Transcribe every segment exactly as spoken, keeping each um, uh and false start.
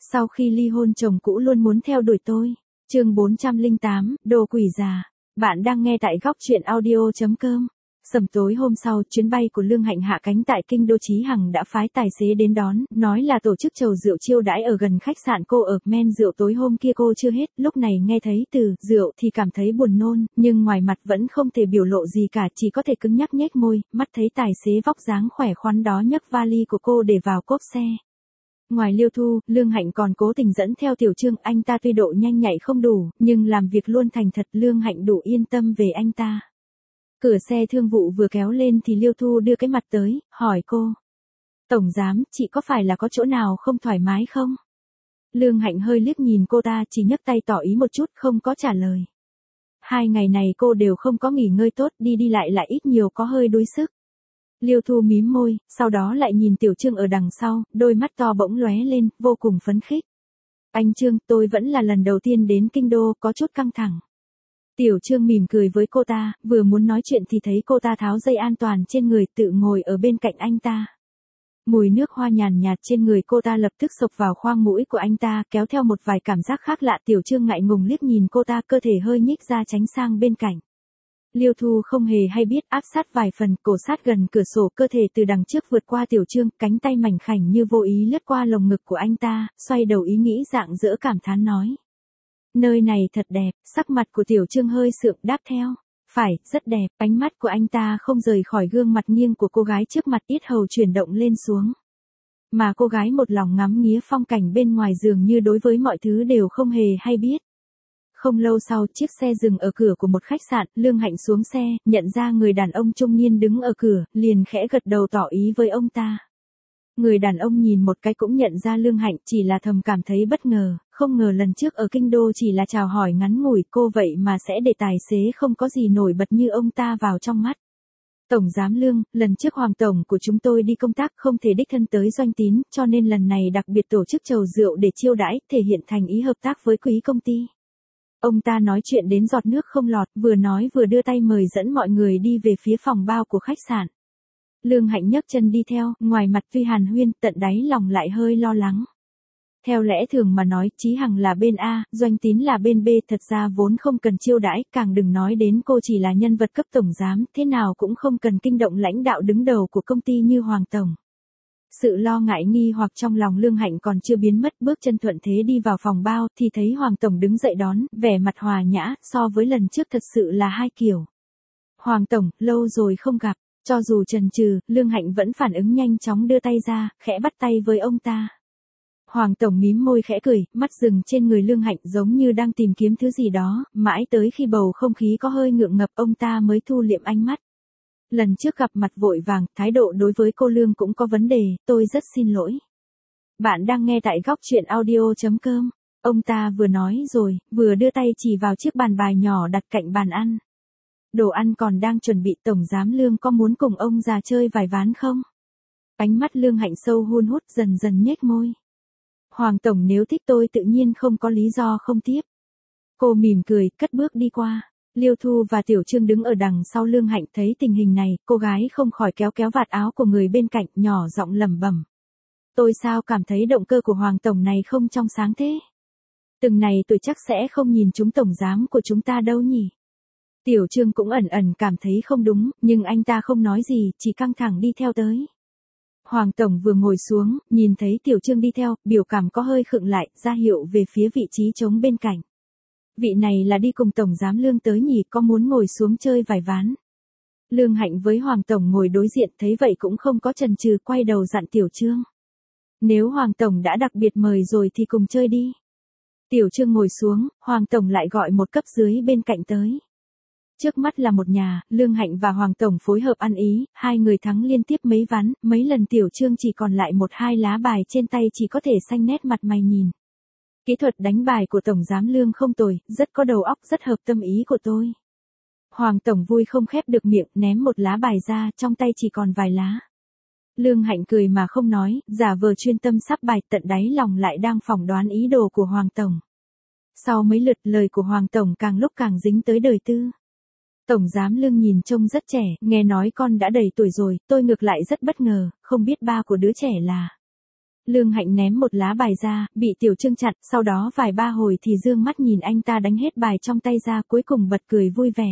Sau khi ly hôn chồng cũ luôn muốn theo đuổi tôi. Chương bốn trăm lẻ tám, đồ quỷ già. Bạn đang nghe tại góc truyện audio chấm com. Sầm tối hôm sau, chuyến bay của Lương Hạnh hạ cánh tại kinh đô. Chí Hằng đã phái tài xế đến đón, nói là tổ chức chầu rượu chiêu đãi ở gần khách sạn cô ở. Men rượu tối hôm kia cô chưa hết, lúc này nghe thấy từ rượu thì cảm thấy buồn nôn, nhưng ngoài mặt vẫn không thể biểu lộ gì cả, chỉ có thể cứng nhắc nhếch môi. Mắt thấy tài xế vóc dáng khỏe khoắn đó nhấc vali của cô để vào cốp xe. Ngoài Liêu Thu, Lương Hạnh còn cố tình dẫn theo Tiểu Trương. Anh ta tuy độ nhanh nhạy không đủ, nhưng làm việc luôn thành thật. Lương Hạnh đủ yên tâm về anh ta. Cửa xe thương vụ vừa kéo lên thì Liêu Thu đưa cái mặt tới, hỏi cô. Tổng giám, chị có phải là có chỗ nào không thoải mái không? Lương Hạnh hơi liếc nhìn cô ta, chỉ nhấc tay tỏ ý một chút, không có trả lời. Hai ngày này cô đều không có nghỉ ngơi tốt, đi đi lại lại ít nhiều có hơi đuối sức. Liêu Thu mím môi, sau đó lại nhìn Tiểu Trương ở đằng sau, đôi mắt to bỗng lóe lên, vô cùng phấn khích. Anh Trương, tôi vẫn là lần đầu tiên đến kinh đô, có chút căng thẳng. Tiểu Trương mỉm cười với cô ta, vừa muốn nói chuyện thì thấy cô ta tháo dây an toàn trên người, tự ngồi ở bên cạnh anh ta. Mùi nước hoa nhàn nhạt trên người cô ta lập tức xộc vào khoang mũi của anh ta, kéo theo một vài cảm giác khác lạ. Tiểu Trương ngại ngùng liếc nhìn cô ta, cơ thể hơi nhích ra tránh sang bên cạnh. Liêu Thu không hề hay biết, áp sát vài phần, cổ sát gần cửa sổ, cơ thể từ đằng trước vượt qua Tiểu Trương, cánh tay mảnh khảnh như vô ý lướt qua lồng ngực của anh ta, xoay đầu ý nghĩ rạng rỡ cảm thán nói. Nơi này thật đẹp. Sắc mặt của Tiểu Trương hơi sượng, đáp theo. Phải, rất đẹp. Ánh mắt của anh ta không rời khỏi gương mặt nghiêng của cô gái trước mặt, yết hầu chuyển động lên xuống. Mà cô gái một lòng ngắm nghía phong cảnh bên ngoài, dường như đối với mọi thứ đều không hề hay biết. Không lâu sau, chiếc xe dừng ở cửa của một khách sạn. Lương Hạnh xuống xe, nhận ra người đàn ông trung niên đứng ở cửa, liền khẽ gật đầu tỏ ý với ông ta. Người đàn ông nhìn một cái cũng nhận ra Lương Hạnh, chỉ là thầm cảm thấy bất ngờ, không ngờ lần trước ở kinh đô chỉ là chào hỏi ngắn ngủi, cô vậy mà sẽ để tài xế không có gì nổi bật như ông ta vào trong mắt. Tổng giám Lương, lần trước Hoàng tổng của chúng tôi đi công tác không thể đích thân tới Doanh Tín, cho nên lần này đặc biệt tổ chức chầu rượu để chiêu đãi, thể hiện thành ý hợp tác với quý công ty. Ông ta nói chuyện đến giọt nước không lọt, vừa nói vừa đưa tay mời dẫn mọi người đi về phía phòng bao của khách sạn. Lương Hạnh nhấc chân đi theo, ngoài mặt tuy hàn huyên, tận đáy lòng lại hơi lo lắng. Theo lẽ thường mà nói, Chí Hằng là bên A, Doanh Tín là bên B, thật ra vốn không cần chiêu đãi, càng đừng nói đến cô chỉ là nhân vật cấp tổng giám, thế nào cũng không cần kinh động lãnh đạo đứng đầu của công ty như Hoàng tổng. Sự lo ngại nghi hoặc trong lòng Lương Hạnh còn chưa biến mất, bước chân thuận thế đi vào phòng bao, thì thấy Hoàng tổng đứng dậy đón, vẻ mặt hòa nhã, so với lần trước thật sự là hai kiểu. Hoàng tổng, lâu rồi không gặp. Cho dù chần chừ, Lương Hạnh vẫn phản ứng nhanh chóng đưa tay ra, khẽ bắt tay với ông ta. Hoàng tổng mím môi khẽ cười, mắt dừng trên người Lương Hạnh giống như đang tìm kiếm thứ gì đó, mãi tới khi bầu không khí có hơi ngượng ngập ông ta mới thu liệm ánh mắt. Lần trước gặp mặt vội vàng, thái độ đối với cô Lương cũng có vấn đề, tôi rất xin lỗi. Bạn đang nghe tại góc truyện audio chấm com. Ông ta vừa nói rồi, vừa đưa tay chỉ vào chiếc bàn bài nhỏ đặt cạnh bàn ăn. Đồ ăn còn đang chuẩn bị, tổng giám Lương có muốn cùng ông già chơi vài ván không? Ánh mắt Lương Hạnh sâu hun hút, dần dần nhếch môi. Hoàng tổng nếu thích tôi tự nhiên không có lý do không tiếp. Cô mỉm cười, cất bước đi qua. Liêu Thu và Tiểu Trương đứng ở đằng sau Lương Hạnh, thấy tình hình này, cô gái không khỏi kéo kéo vạt áo của người bên cạnh, nhỏ giọng lẩm bẩm. Tôi sao cảm thấy động cơ của Hoàng tổng này không trong sáng thế? Từng này tôi chắc sẽ không nhìn chúng tổng giám của chúng ta đâu nhỉ? Tiểu Trương cũng ẩn ẩn cảm thấy không đúng, nhưng anh ta không nói gì, chỉ căng thẳng đi theo tới. Hoàng tổng vừa ngồi xuống, nhìn thấy Tiểu Trương đi theo, biểu cảm có hơi khựng lại, ra hiệu về phía vị trí trống bên cạnh. Vị này là đi cùng tổng giám Lương tới nhỉ, có muốn ngồi xuống chơi vài ván. Lương Hạnh với Hoàng tổng ngồi đối diện, thấy vậy cũng không có chần chừ, quay đầu dặn Tiểu Trương. Nếu Hoàng tổng đã đặc biệt mời rồi thì cùng chơi đi. Tiểu Trương ngồi xuống, Hoàng tổng lại gọi một cấp dưới bên cạnh tới. Trước mắt là một nhà, Lương Hạnh và Hoàng tổng phối hợp ăn ý, hai người thắng liên tiếp mấy ván, mấy lần Tiểu Trương chỉ còn lại một hai lá bài trên tay, chỉ có thể xanh nét mặt mày nhìn. Kỹ thuật đánh bài của tổng giám Lương không tồi, rất có đầu óc, rất hợp tâm ý của tôi. Hoàng tổng vui không khép được miệng, ném một lá bài ra, trong tay chỉ còn vài lá. Lương Hạnh cười mà không nói, giả vờ chuyên tâm sắp bài, tận đáy lòng lại đang phỏng đoán ý đồ của Hoàng tổng. Sau mấy lượt, lời của Hoàng tổng càng lúc càng dính tới đời tư. Tổng giám Lương nhìn trông rất trẻ, nghe nói con đã đầy tuổi rồi, tôi ngược lại rất bất ngờ, không biết ba của đứa trẻ là. Lương Hạnh ném một lá bài ra, bị Tiểu Trương chặn, sau đó vài ba hồi thì dương mắt nhìn anh ta đánh hết bài trong tay ra, cuối cùng bật cười vui vẻ.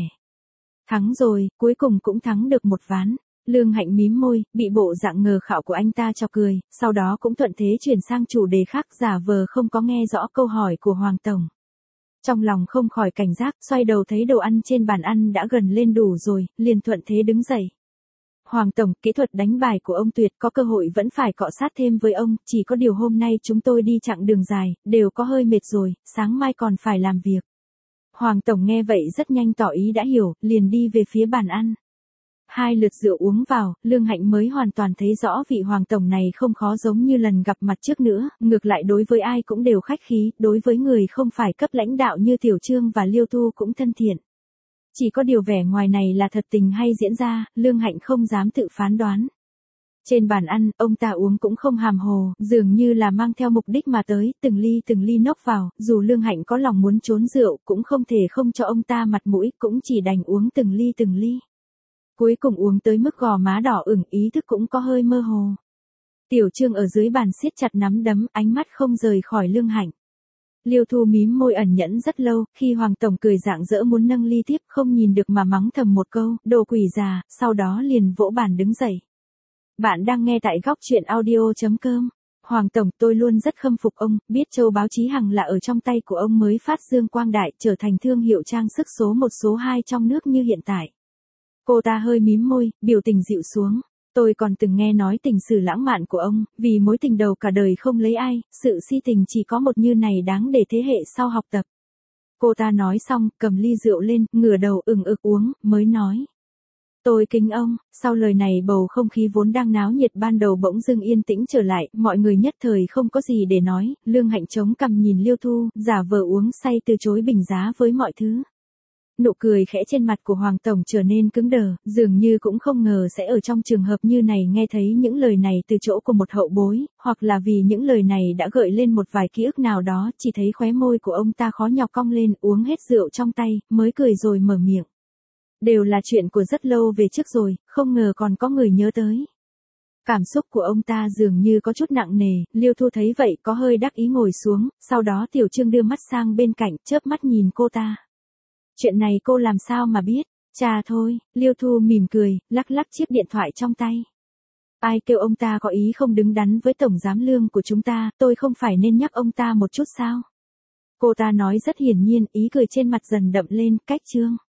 Thắng rồi, cuối cùng cũng thắng được một ván. Lương Hạnh mím môi, bị bộ dạng ngờ khạo của anh ta chọc cười, sau đó cũng thuận thế chuyển sang chủ đề khác, giả vờ không có nghe rõ câu hỏi của Hoàng Tổng. Trong lòng không khỏi cảnh giác, xoay đầu thấy đồ ăn trên bàn ăn đã gần lên đủ rồi, liền thuận thế đứng dậy. Hoàng Tổng, kỹ thuật đánh bài của ông tuyệt, có cơ hội vẫn phải cọ sát thêm với ông, chỉ có điều hôm nay chúng tôi đi chặng đường dài, đều có hơi mệt rồi, sáng mai còn phải làm việc. Hoàng Tổng nghe vậy rất nhanh tỏ ý đã hiểu, liền đi về phía bàn ăn. Hai lượt rượu uống vào, Lương Hạnh mới hoàn toàn thấy rõ vị Hoàng Tổng này không khó giống như lần gặp mặt trước nữa, ngược lại đối với ai cũng đều khách khí, đối với người không phải cấp lãnh đạo như Tiểu Trương và Liêu Thu cũng thân thiện. Chỉ có điều vẻ ngoài này là thật tình hay diễn ra, Lương Hạnh không dám tự phán đoán. Trên bàn ăn, ông ta uống cũng không hàm hồ, dường như là mang theo mục đích mà tới, từng ly từng ly nốc vào, dù Lương Hạnh có lòng muốn trốn rượu, cũng không thể không cho ông ta mặt mũi, cũng chỉ đành uống từng ly từng ly. Cuối cùng uống tới mức gò má đỏ ửng, ý thức cũng có hơi mơ hồ. Tiểu Trương ở dưới bàn siết chặt nắm đấm, ánh mắt không rời khỏi Lương Hạnh. Liêu Thu mím môi ẩn nhẫn rất lâu, khi Hoàng Tổng cười rạng rỡ muốn nâng ly tiếp không nhìn được mà mắng thầm một câu, đồ quỷ già, sau đó liền vỗ bàn đứng dậy. Bạn đang nghe tại góc truyện audio chấm com. Hoàng Tổng, tôi luôn rất khâm phục ông, biết châu báo chí Hằng là ở trong tay của ông mới phát dương quang đại, trở thành thương hiệu trang sức số một số hai trong nước như hiện tại. Cô ta hơi mím môi, biểu tình dịu xuống. Tôi còn từng nghe nói tình sử lãng mạn của ông, vì mối tình đầu cả đời không lấy ai, sự si tình chỉ có một như này đáng để thế hệ sau học tập. Cô ta nói xong, cầm ly rượu lên, ngửa đầu ừng ực uống, mới nói. Tôi kính ông. Sau lời này bầu không khí vốn đang náo nhiệt ban đầu bỗng dưng yên tĩnh trở lại, mọi người nhất thời không có gì để nói, Lương Hạnh chống cằm nhìn Liêu Thu, giả vờ uống say từ chối bình giá với mọi thứ. Nụ cười khẽ trên mặt của Hoàng Tổng trở nên cứng đờ, dường như cũng không ngờ sẽ ở trong trường hợp như này nghe thấy những lời này từ chỗ của một hậu bối, hoặc là vì những lời này đã gợi lên một vài ký ức nào đó, chỉ thấy khóe môi của ông ta khó nhọc cong lên, uống hết rượu trong tay, mới cười rồi mở miệng. Đều là chuyện của rất lâu về trước rồi, không ngờ còn có người nhớ tới. Cảm xúc của ông ta dường như có chút nặng nề, Liêu Thu thấy vậy có hơi đắc ý ngồi xuống, sau đó Tiểu Trương đưa mắt sang bên cạnh, chớp mắt nhìn cô ta. Chuyện này cô làm sao mà biết, cha thôi, Liêu Thu mỉm cười, lắc lắc chiếc điện thoại trong tay. Ai kêu ông ta có ý không đứng đắn với tổng giám Lương của chúng ta, tôi không phải nên nhắc ông ta một chút sao? Cô ta nói rất hiển nhiên, ý cười trên mặt dần đậm lên, cách Trương.